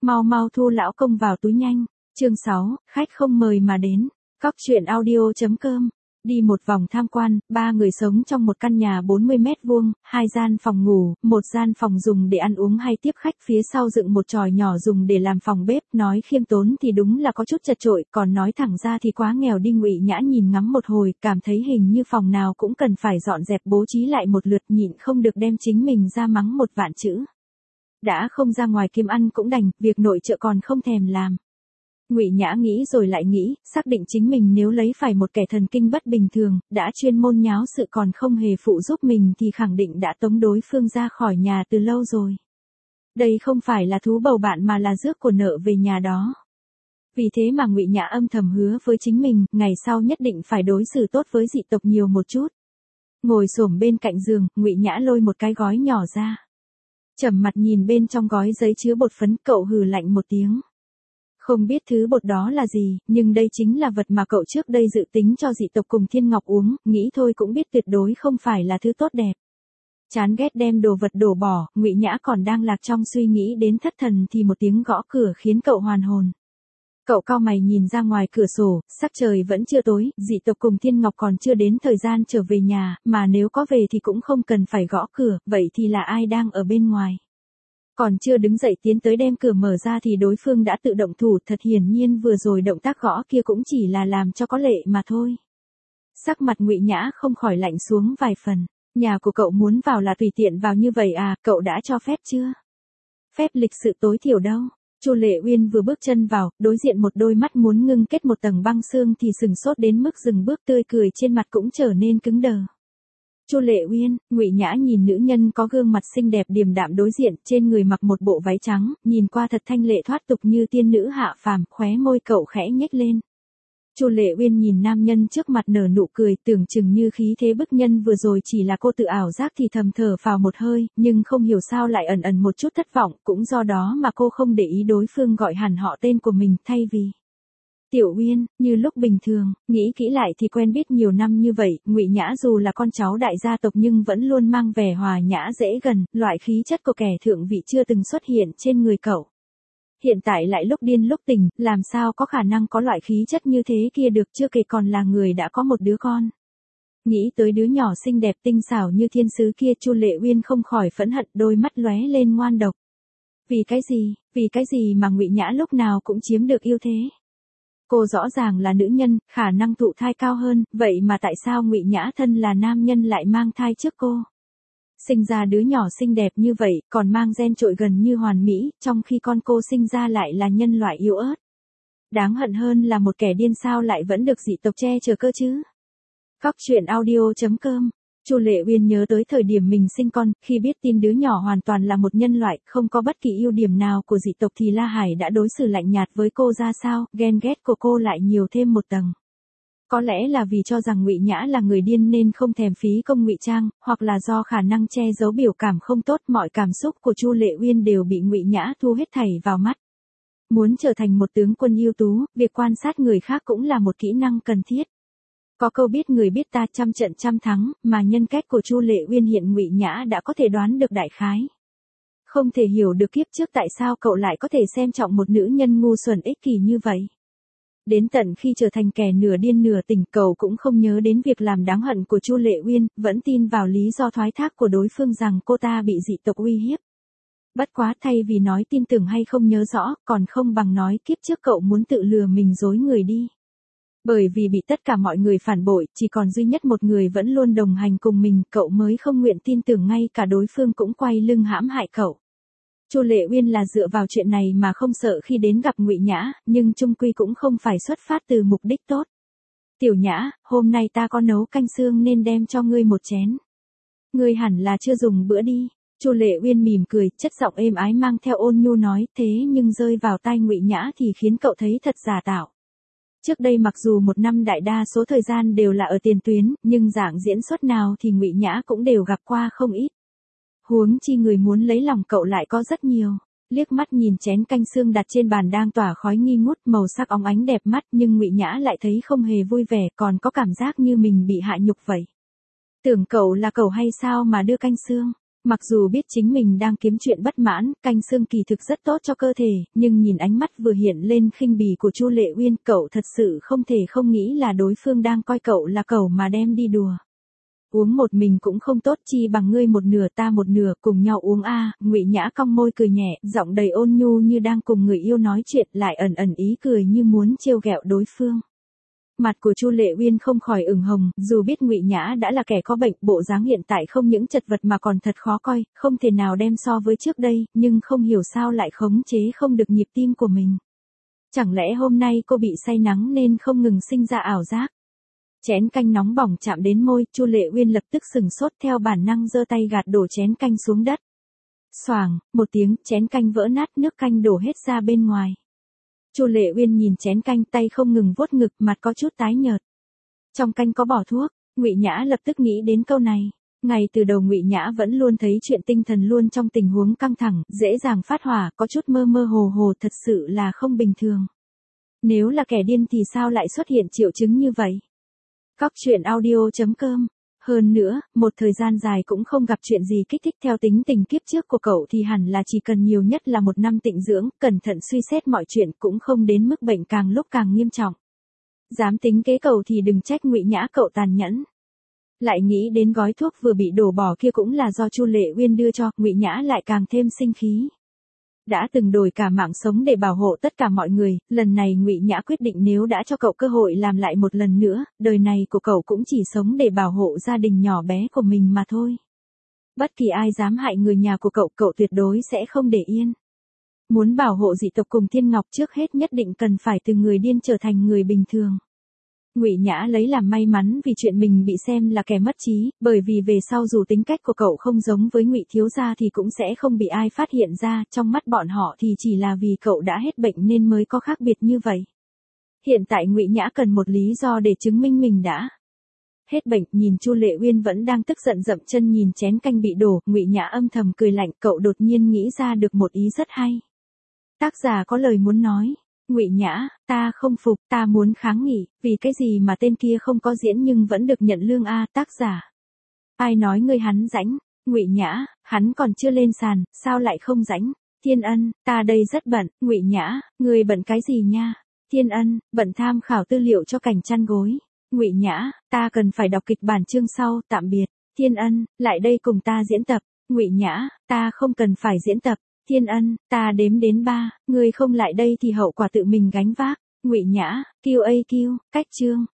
Mau mau thu lão công vào túi nhanh. Chương 6, khách không mời mà đến. Cóc truyện audio.com. Đi một vòng tham quan, ba người sống trong một căn nhà 40 mét vuông, hai gian phòng ngủ, một gian phòng dùng để ăn uống hay tiếp khách, phía sau dựng một chòi nhỏ dùng để làm phòng bếp. Nói khiêm tốn thì đúng là có chút chật chội, còn nói thẳng ra thì quá nghèo đi. Ngụy Nhã nhìn ngắm một hồi, cảm thấy hình như phòng nào cũng cần phải dọn dẹp bố trí lại một lượt, nhịn không được đem chính mình ra mắng một vạn chữ. Đã không ra ngoài kiếm ăn cũng đành, việc nội trợ còn không thèm làm. Ngụy Nhã nghĩ rồi lại nghĩ, xác định chính mình nếu lấy phải một kẻ thần kinh bất bình thường, đã chuyên môn nháo sự còn không hề phụ giúp mình thì khẳng định đã tống đối phương ra khỏi nhà từ lâu rồi. Đây không phải là thú bầu bạn mà là rước của nợ về nhà đó. Vì thế mà Ngụy Nhã âm thầm hứa với chính mình, ngày sau nhất định phải đối xử tốt với dị tộc nhiều một chút. Ngồi xổm bên cạnh giường, Ngụy Nhã lôi một cái gói nhỏ ra. Trầm mặt nhìn bên trong gói giấy chứa bột phấn, cậu hừ lạnh một tiếng. Không biết thứ bột đó là gì, nhưng đây chính là vật mà cậu trước đây dự tính cho dị tộc cùng Thiên Ngọc uống, nghĩ thôi cũng biết tuyệt đối không phải là thứ tốt đẹp. Chán ghét đem đồ vật đổ bỏ, Ngụy Nhã còn đang lạc trong suy nghĩ đến thất thần thì một tiếng gõ cửa khiến cậu hoàn hồn. Cậu cau mày nhìn ra ngoài cửa sổ, sắc trời vẫn chưa tối, dị tộc cùng Thiên Ngọc còn chưa đến thời gian trở về nhà, mà nếu có về thì cũng không cần phải gõ cửa, vậy thì là ai đang ở bên ngoài. Còn chưa đứng dậy tiến tới đem cửa mở ra thì đối phương đã tự động thủ, thật hiển nhiên vừa rồi động tác gõ kia cũng chỉ là làm cho có lệ mà thôi. Sắc mặt Ngụy Nhã không khỏi lạnh xuống vài phần, nhà của cậu muốn vào là tùy tiện vào như vậy à, cậu đã cho phép chưa? Phép lịch sự tối thiểu đâu? Chu Lệ Uyên vừa bước chân vào, đối diện một đôi mắt muốn ngưng kết một tầng băng xương thì sừng sốt đến mức dừng bước, tươi cười trên mặt cũng trở nên cứng đờ. Chu Lệ Uyên, Ngụy Nhã nhìn nữ nhân có gương mặt xinh đẹp điềm đạm đối diện, trên người mặc một bộ váy trắng, nhìn qua thật thanh lệ thoát tục như tiên nữ hạ phàm, khóe môi cậu khẽ nhếch lên. Chu Lệ Uyên nhìn nam nhân trước mặt nở nụ cười, tưởng chừng như khí thế bức nhân vừa rồi chỉ là cô tự ảo giác thì thầm thở phào một hơi, nhưng không hiểu sao lại ẩn ẩn một chút thất vọng, cũng do đó mà cô không để ý đối phương gọi hẳn họ tên của mình, thay vì Tiểu Uyên, như lúc bình thường. Nghĩ kỹ lại thì quen biết nhiều năm như vậy, Ngụy Nhã dù là con cháu đại gia tộc nhưng vẫn luôn mang vẻ hòa nhã dễ gần, loại khí chất của kẻ thượng vị chưa từng xuất hiện trên người cậu. Hiện tại lại lúc điên lúc tỉnh, làm sao có khả năng có loại khí chất như thế kia được, chưa kể còn là người đã có một đứa con. Nghĩ tới đứa nhỏ xinh đẹp tinh xảo như thiên sứ kia, Chu Lệ Uyên không khỏi phẫn hận, đôi mắt lóe lên ngoan độc. Vì cái gì mà Ngụy Nhã lúc nào cũng chiếm được ưu thế? Cô rõ ràng là nữ nhân, khả năng thụ thai cao hơn, vậy mà tại sao Ngụy Nhã thân là nam nhân lại mang thai trước cô? Sinh ra đứa nhỏ xinh đẹp như vậy, còn mang gen trội gần như hoàn mỹ, trong khi con cô sinh ra lại là nhân loại yếu ớt. Đáng hận hơn là một kẻ điên sao lại vẫn được dị tộc che chở cơ chứ? Cóc truyện audio.com. Chu Lệ Uyên nhớ tới thời điểm mình sinh con, khi biết tin đứa nhỏ hoàn toàn là một nhân loại, không có bất kỳ ưu điểm nào của dị tộc thì La Hải đã đối xử lạnh nhạt với cô ra sao, ghen ghét của cô lại nhiều thêm một tầng. Có lẽ là vì cho rằng Ngụy Nhã là người điên nên không thèm phí công ngụy trang, hoặc là do khả năng che giấu biểu cảm không tốt, mọi cảm xúc của Chu Lệ Uyên đều bị Ngụy Nhã thu hết thảy vào mắt. Muốn trở thành một tướng quân ưu tú, việc quan sát người khác cũng là một kỹ năng cần thiết. Có câu biết người biết ta trăm trận trăm thắng, mà nhân cách của Chu Lệ Uyên hiện Ngụy Nhã đã có thể đoán được đại khái. Không thể hiểu được kiếp trước tại sao cậu lại có thể xem trọng một nữ nhân ngu xuẩn ích kỷ như vậy. Đến tận khi trở thành kẻ nửa điên nửa tỉnh, cậu cũng không nhớ đến việc làm đáng hận của Chu Lệ Uyên, vẫn tin vào lý do thoái thác của đối phương rằng cô ta bị dị tộc uy hiếp. Bất quá, thay vì nói tin tưởng hay không nhớ rõ, còn không bằng nói kiếp trước cậu muốn tự lừa mình dối người đi. Bởi vì bị tất cả mọi người phản bội, chỉ còn duy nhất một người vẫn luôn đồng hành cùng mình, cậu mới không nguyện tin tưởng ngay cả đối phương cũng quay lưng hãm hại cậu. Chu Lệ Uyên là dựa vào chuyện này mà không sợ khi đến gặp Ngụy Nhã, nhưng chung quy cũng không phải xuất phát từ mục đích tốt. Tiểu Nhã, hôm nay ta có nấu canh xương nên đem cho ngươi một chén. Ngươi hẳn là chưa dùng bữa đi. Chu Lệ Uyên mỉm cười, chất giọng êm ái mang theo ôn nhu nói, thế nhưng rơi vào tai Ngụy Nhã thì khiến cậu thấy thật giả tạo. Trước đây mặc dù một năm đại đa số thời gian đều là ở tiền tuyến, nhưng dạng diễn xuất nào thì Ngụy Nhã cũng đều gặp qua không ít. Huống chi người muốn lấy lòng cậu lại có rất nhiều. Liếc mắt nhìn chén canh xương đặt trên bàn đang tỏa khói nghi ngút, màu sắc óng ánh đẹp mắt, nhưng Ngụy Nhã lại thấy không hề vui vẻ, còn có cảm giác như mình bị hạ nhục vậy. Tưởng cậu là cậu hay sao mà đưa canh xương? Mặc dù biết chính mình đang kiếm chuyện bất mãn, canh xương kỳ thực rất tốt cho cơ thể, nhưng nhìn ánh mắt vừa hiện lên khinh bỉ của Chu Lệ Uyên, cậu thật sự không thể không nghĩ là đối phương đang coi cậu là cẩu mà đem đi đùa. Uống một mình cũng không tốt, chi bằng ngươi một nửa ta một nửa, cùng nhau uống a. Ngụy Nhã cong môi cười nhẹ, giọng đầy ôn nhu như đang cùng người yêu nói chuyện, lại ẩn ẩn ý cười như muốn trêu ghẹo đối phương. Mặt của Chu Lệ Uyên không khỏi ửng hồng, dù biết Ngụy Nhã đã là kẻ có bệnh, bộ dáng hiện tại không những chật vật mà còn thật khó coi, không thể nào đem so với trước đây, nhưng không hiểu sao lại khống chế không được nhịp tim của mình. Chẳng lẽ hôm nay cô bị say nắng nên không ngừng sinh ra ảo giác? Chén canh nóng bỏng chạm đến môi, Chu Lệ Uyên lập tức sừng sốt, theo bản năng giơ tay gạt đổ chén canh xuống đất. Xoàng, một tiếng, chén canh vỡ nát, nước canh đổ hết ra bên ngoài. Chu Lệ Uyên nhìn chén canh, tay không ngừng vuốt ngực, mặt có chút tái nhợt. Trong canh có bỏ thuốc. Ngụy Nhã lập tức nghĩ đến câu này. Ngay từ đầu Ngụy Nhã vẫn luôn thấy chuyện tinh thần luôn trong tình huống căng thẳng, dễ dàng phát hỏa, có chút mơ mơ hồ hồ, thật sự là không bình thường. Nếu là kẻ điên thì sao lại xuất hiện triệu chứng như vậy? Cóc truyện audio.com. Hơn nữa, một thời gian dài cũng không gặp chuyện gì kích thích, theo tính tình kiếp trước của cậu thì hẳn là chỉ cần nhiều nhất là 1 năm tịnh dưỡng, cẩn thận suy xét mọi chuyện, cũng không đến mức bệnh càng lúc càng nghiêm trọng. Dám tính kế cậu thì đừng trách Ngụy Nhã cậu tàn nhẫn. Lại nghĩ đến gói thuốc vừa bị đổ bỏ kia cũng là do Chu Lệ Uyên đưa cho, Ngụy Nhã lại càng thêm sinh khí. Đã từng đổi cả mạng sống để bảo hộ tất cả mọi người, lần này Ngụy Nhã quyết định nếu đã cho cậu cơ hội làm lại một lần nữa, đời này của cậu cũng chỉ sống để bảo hộ gia đình nhỏ bé của mình mà thôi. Bất kỳ ai dám hại người nhà của cậu, cậu tuyệt đối sẽ không để yên. Muốn bảo hộ dị tộc cùng Thiên Ngọc, trước hết nhất định cần phải từ người điên trở thành người bình thường. Ngụy Nhã lấy làm may mắn vì chuyện mình bị xem là kẻ mất trí, bởi vì về sau dù tính cách của cậu không giống với Ngụy thiếu gia thì cũng sẽ không bị ai phát hiện ra, trong mắt bọn họ thì chỉ là vì cậu đã hết bệnh nên mới có khác biệt như vậy. Hiện tại Ngụy Nhã cần một lý do để chứng minh mình đã hết bệnh. Nhìn Chu Lệ Uyên vẫn đang tức giận dậm chân nhìn chén canh bị đổ, Ngụy Nhã âm thầm cười lạnh, cậu đột nhiên nghĩ ra được một ý rất hay. Tác giả có lời muốn nói. Ngụy Nhã, ta không phục, ta muốn kháng nghị, vì cái gì mà tên kia không có diễn nhưng vẫn được nhận lương a? Tác giả. Ai nói ngươi hắn rãnh? Ngụy Nhã, hắn còn chưa lên sàn, sao lại không rãnh? Thiên Ân, ta đây rất bận. Ngụy Nhã, ngươi bận cái gì nha? Thiên Ân, bận tham khảo tư liệu cho cảnh chăn gối. Ngụy Nhã, ta cần phải đọc kịch bản chương sau, tạm biệt. Thiên Ân, lại đây cùng ta diễn tập. Ngụy Nhã, ta không cần phải diễn tập. Thiên Ân, ta đếm đến 3, ngươi không lại đây thì hậu quả tự mình gánh vác. Ngụy Nhã, QAQ, cách chương.